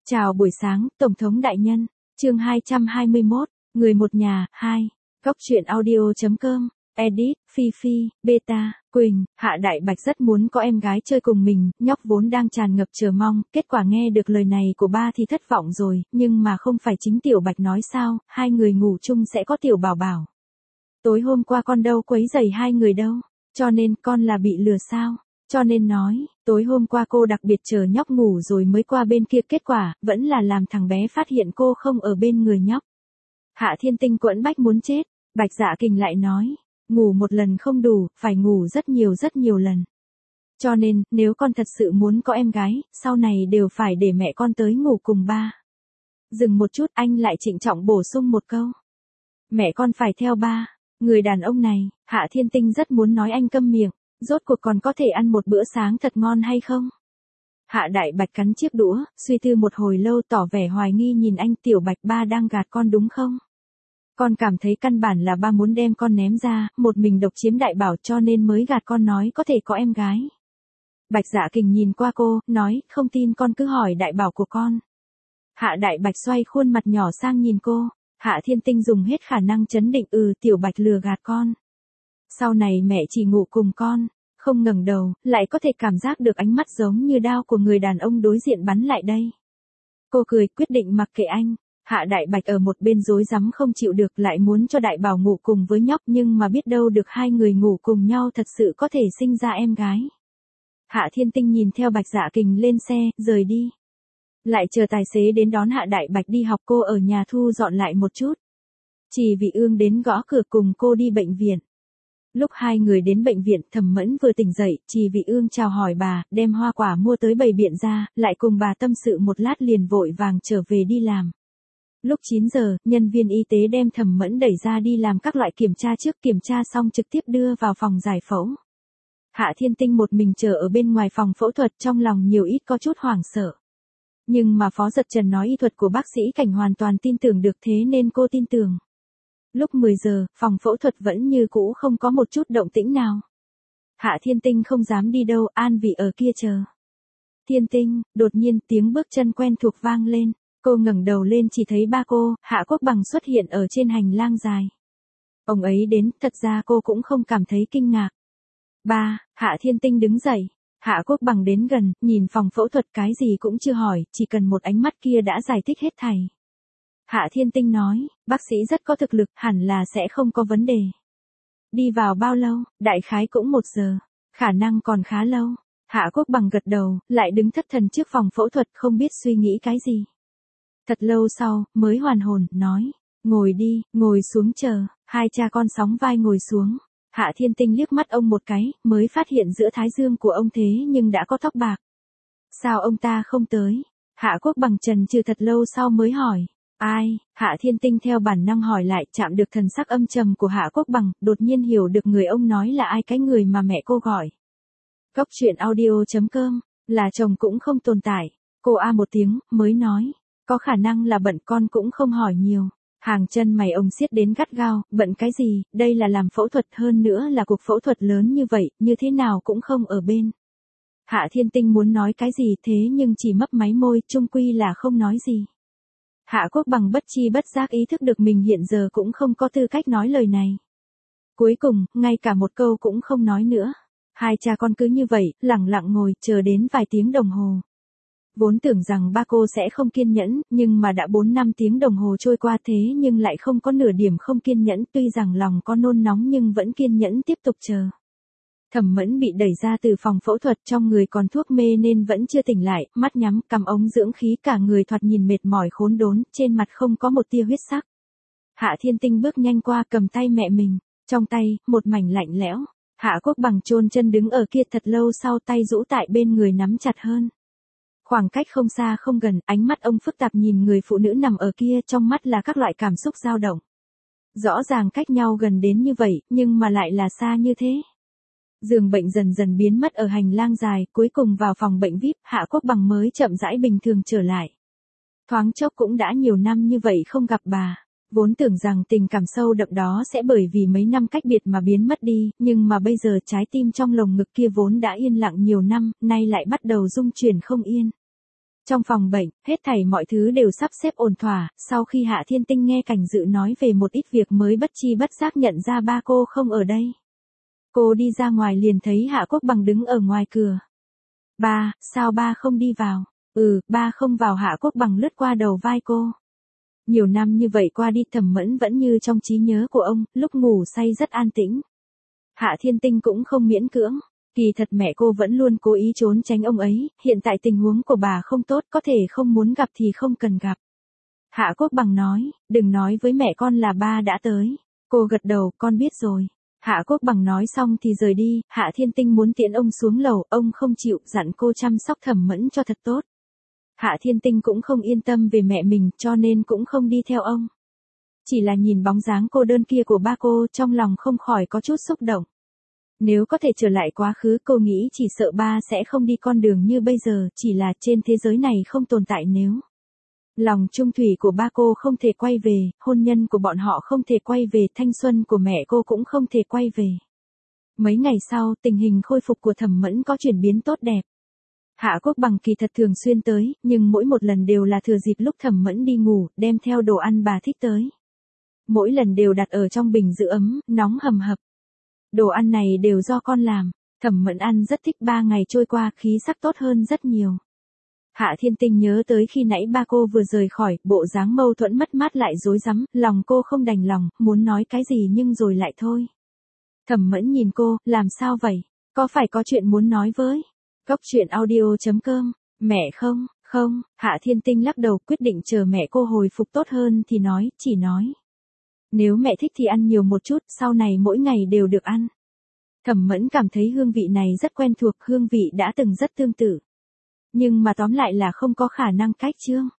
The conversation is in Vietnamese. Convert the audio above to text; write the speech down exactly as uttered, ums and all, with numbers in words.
Chào buổi sáng, Tổng thống đại nhân. Chương hai trăm hai mươi mốt, Người một nhà, hai. Góc truyện audio.com. Edit, Phi Phi, Beta, Quỳnh, Hạ Đại Bạch rất muốn có em gái chơi cùng mình, nhóc vốn đang tràn ngập chờ mong, kết quả nghe được lời này của ba thì thất vọng rồi, nhưng mà không phải chính Tiểu Bạch nói sao, hai người ngủ chung sẽ có Tiểu Bảo Bảo. Tối hôm qua con đâu quấy rầy hai người đâu, cho nên con là bị lừa sao? Cho nên nói, tối hôm qua cô đặc biệt chờ nhóc ngủ rồi mới qua bên kia, kết quả, vẫn là làm thằng bé phát hiện cô không ở bên người nhóc. Hạ Thiên Tinh quẫn bách muốn chết, Bạch Dạ Kình lại nói, ngủ một lần không đủ, phải ngủ rất nhiều rất nhiều lần. Cho nên, nếu con thật sự muốn có em gái, sau này đều phải để mẹ con tới ngủ cùng ba. Dừng một chút, anh lại trịnh trọng bổ sung một câu. Mẹ con phải theo ba. Người đàn ông này, Hạ Thiên Tinh rất muốn nói anh câm miệng. Rốt cuộc còn có thể ăn một bữa sáng thật ngon hay không? Hạ Đại Bạch cắn chiếc đũa, suy tư một hồi lâu tỏ vẻ hoài nghi nhìn anh. Tiểu Bạch, ba đang gạt con đúng không? Con cảm thấy căn bản là ba muốn đem con ném ra, một mình độc chiếm Đại Bảo cho nên mới gạt con nói có thể có em gái. Bạch Dạ Kình nhìn qua cô, nói, không tin con cứ hỏi Đại Bảo của con. Hạ Đại Bạch xoay khuôn mặt nhỏ sang nhìn cô. Hạ Thiên Tinh dùng hết khả năng trấn định, ừ, Tiểu Bạch lừa gạt con. Sau này mẹ chỉ ngủ cùng con, không ngẩng đầu, lại có thể cảm giác được ánh mắt giống như đao của người đàn ông đối diện bắn lại đây. Cô cười, quyết định mặc kệ anh. Hạ Đại Bạch ở một bên rối rắm không chịu được, lại muốn cho Đại Bảo ngủ cùng với nhóc, nhưng mà biết đâu được hai người ngủ cùng nhau thật sự có thể sinh ra em gái. Hạ Thiên Tinh nhìn theo Bạch Dạ Kình lên xe, rời đi. Lại chờ tài xế đến đón Hạ Đại Bạch đi học, cô ở nhà thu dọn lại một chút. Chỉ Vị Ương đến gõ cửa cùng cô đi bệnh viện. Lúc hai người đến bệnh viện, Thẩm Mẫn vừa tỉnh dậy, Trì Vị Ương chào hỏi bà, đem hoa quả mua tới bày biện ra, lại cùng bà tâm sự một lát liền vội vàng trở về đi làm. Lúc chín giờ, nhân viên y tế đem Thẩm Mẫn đẩy ra đi làm các loại kiểm tra trước, kiểm tra xong trực tiếp đưa vào phòng giải phẫu. Hạ Thiên Tinh một mình chờ ở bên ngoài phòng phẫu thuật, trong lòng nhiều ít có chút hoảng sợ. Nhưng mà Phó Dật Trần nói y thuật của bác sĩ Cảnh hoàn toàn tin tưởng được, thế nên cô tin tưởng. Lúc mười giờ, phòng phẫu thuật vẫn như cũ không có một chút động tĩnh nào. Hạ Thiên Tinh không dám đi đâu, An Vị ở kia chờ. Thiên Tinh, đột nhiên tiếng bước chân quen thuộc vang lên, cô ngẩng đầu lên chỉ thấy ba cô, Hạ Quốc Bằng xuất hiện ở trên hành lang dài. Ông ấy đến, thật ra cô cũng không cảm thấy kinh ngạc. Ba, Hạ Thiên Tinh đứng dậy, Hạ Quốc Bằng đến gần, nhìn phòng phẫu thuật cái gì cũng chưa hỏi, chỉ cần một ánh mắt kia đã giải thích hết thảy. Hạ Thiên Tinh nói, bác sĩ rất có thực lực, hẳn là sẽ không có vấn đề. Đi vào bao lâu, đại khái cũng một giờ, khả năng còn khá lâu. Hạ Quốc Bằng gật đầu, lại đứng thất thần trước phòng phẫu thuật không biết suy nghĩ cái gì. Thật lâu sau, mới hoàn hồn, nói, ngồi đi, ngồi xuống chờ, hai cha con sóng vai ngồi xuống. Hạ Thiên Tinh liếc mắt ông một cái, mới phát hiện giữa thái dương của ông thế nhưng đã có tóc bạc. Sao ông ta không tới? Hạ Quốc Bằng chần chừ thật lâu sau mới hỏi. Ai? Hạ Thiên Tinh theo bản năng hỏi lại, chạm được thần sắc âm trầm của Hạ Quốc Bằng, đột nhiên hiểu được người ông nói là ai, cái người mà mẹ cô gọi. Góc truyện audio.com, là chồng cũng không tồn tại. Cô a một tiếng, mới nói, có khả năng là bận, con cũng không hỏi nhiều. Hàng chân mày ông siết đến gắt gao, bận cái gì, đây là làm phẫu thuật, hơn nữa là cuộc phẫu thuật lớn như vậy, như thế nào cũng không ở bên. Hạ Thiên Tinh muốn nói cái gì thế nhưng chỉ mấp máy môi, chung quy là không nói gì. Hạ Quốc Bằng bất chi bất giác ý thức được mình hiện giờ cũng không có tư cách nói lời này. Cuối cùng, ngay cả một câu cũng không nói nữa. Hai cha con cứ như vậy, lặng lặng ngồi, chờ đến vài tiếng đồng hồ. Vốn tưởng rằng ba cô sẽ không kiên nhẫn, nhưng mà đã bốn năm tiếng đồng hồ trôi qua thế nhưng lại không có nửa điểm không kiên nhẫn, tuy rằng lòng có nôn nóng nhưng vẫn kiên nhẫn tiếp tục chờ. Thẩm Mẫn bị đẩy ra từ phòng phẫu thuật, trong người còn thuốc mê nên vẫn chưa tỉnh lại, mắt nhắm, cầm ống dưỡng khí, cả người thoạt nhìn mệt mỏi khốn đốn, trên mặt không có một tia huyết sắc. Hạ Thiên Tinh bước nhanh qua, cầm tay mẹ mình, trong tay, một mảnh lạnh lẽo. Hạ Quốc Bằng chôn chân đứng ở kia thật lâu sau, tay rũ tại bên người nắm chặt hơn. Khoảng cách không xa không gần, ánh mắt ông phức tạp nhìn người phụ nữ nằm ở kia, trong mắt là các loại cảm xúc dao động. Rõ ràng cách nhau gần đến như vậy, nhưng mà lại là xa như thế. Giường bệnh dần dần biến mất ở hành lang dài, cuối cùng vào phòng bệnh vi ai pi, Hạ Quốc Bằng mới chậm rãi bình thường trở lại. Thoáng chốc cũng đã nhiều năm như vậy không gặp bà. Vốn tưởng rằng tình cảm sâu đậm đó sẽ bởi vì mấy năm cách biệt mà biến mất đi, nhưng mà bây giờ trái tim trong lồng ngực kia vốn đã yên lặng nhiều năm, nay lại bắt đầu rung chuyển không yên. Trong phòng bệnh, hết thảy mọi thứ đều sắp xếp ổn thỏa, sau khi Hạ Thiên Tinh nghe Cảnh Dự nói về một ít việc mới bất chi bất giác nhận ra ba cô không ở đây. Cô đi ra ngoài liền thấy Hạ Quốc Bằng đứng ở ngoài cửa. Ba, sao ba không đi vào? Ừ, ba không vào. Hạ Quốc Bằng lướt qua đầu vai cô. Nhiều năm như vậy qua đi Thẩm Mẫn vẫn như trong trí nhớ của ông, lúc ngủ say rất an tĩnh. Hạ Thiên Tinh cũng không miễn cưỡng. Kỳ thật mẹ cô vẫn luôn cố ý trốn tránh ông ấy, hiện tại tình huống của bà không tốt, có thể không muốn gặp thì không cần gặp. Hạ Quốc Bằng nói, đừng nói với mẹ con là ba đã tới. Cô gật đầu, con biết rồi. Hạ Quốc Bằng nói xong thì rời đi, Hạ Thiên Tinh muốn tiễn ông xuống lầu, ông không chịu, dặn cô chăm sóc Thẩm Mẫn cho thật tốt. Hạ Thiên Tinh cũng không yên tâm về mẹ mình, cho nên cũng không đi theo ông. Chỉ là nhìn bóng dáng cô đơn kia của ba cô, trong lòng không khỏi có chút xúc động. Nếu có thể trở lại quá khứ, cô nghĩ chỉ sợ ba sẽ không đi con đường như bây giờ, chỉ là trên thế giới này không tồn tại nếu. Lòng trung thủy của ba cô không thể quay về, hôn nhân của bọn họ không thể quay về, thanh xuân của mẹ cô cũng không thể quay về. Mấy ngày sau, tình hình khôi phục của Thẩm Mẫn có chuyển biến tốt đẹp. Hạ Quốc Bằng kỳ thật thường xuyên tới, nhưng mỗi một lần đều là thừa dịp lúc Thẩm Mẫn đi ngủ, đem theo đồ ăn bà thích tới. Mỗi lần đều đặt ở trong bình giữ ấm, nóng hầm hập. Đồ ăn này đều do con làm. Thẩm Mẫn ăn rất thích, ba ngày trôi qua khí sắc tốt hơn rất nhiều. Hạ Thiên Tinh nhớ tới khi nãy ba cô vừa rời khỏi, bộ dáng mâu thuẫn mất mát lại rối rắm, lòng cô không đành lòng, muốn nói cái gì nhưng rồi lại thôi. Thẩm Mẫn nhìn cô, làm sao vậy? Có phải có chuyện muốn nói với? Góc truyện audio chấm com, mẹ không, không, Hạ Thiên Tinh lắc đầu quyết định chờ mẹ cô hồi phục tốt hơn thì nói, chỉ nói. Nếu mẹ thích thì ăn nhiều một chút, sau này mỗi ngày đều được ăn. Thẩm Mẫn cảm thấy hương vị này rất quen thuộc, hương vị đã từng rất tương tự. Nhưng mà tóm lại là không có khả năng cách chương.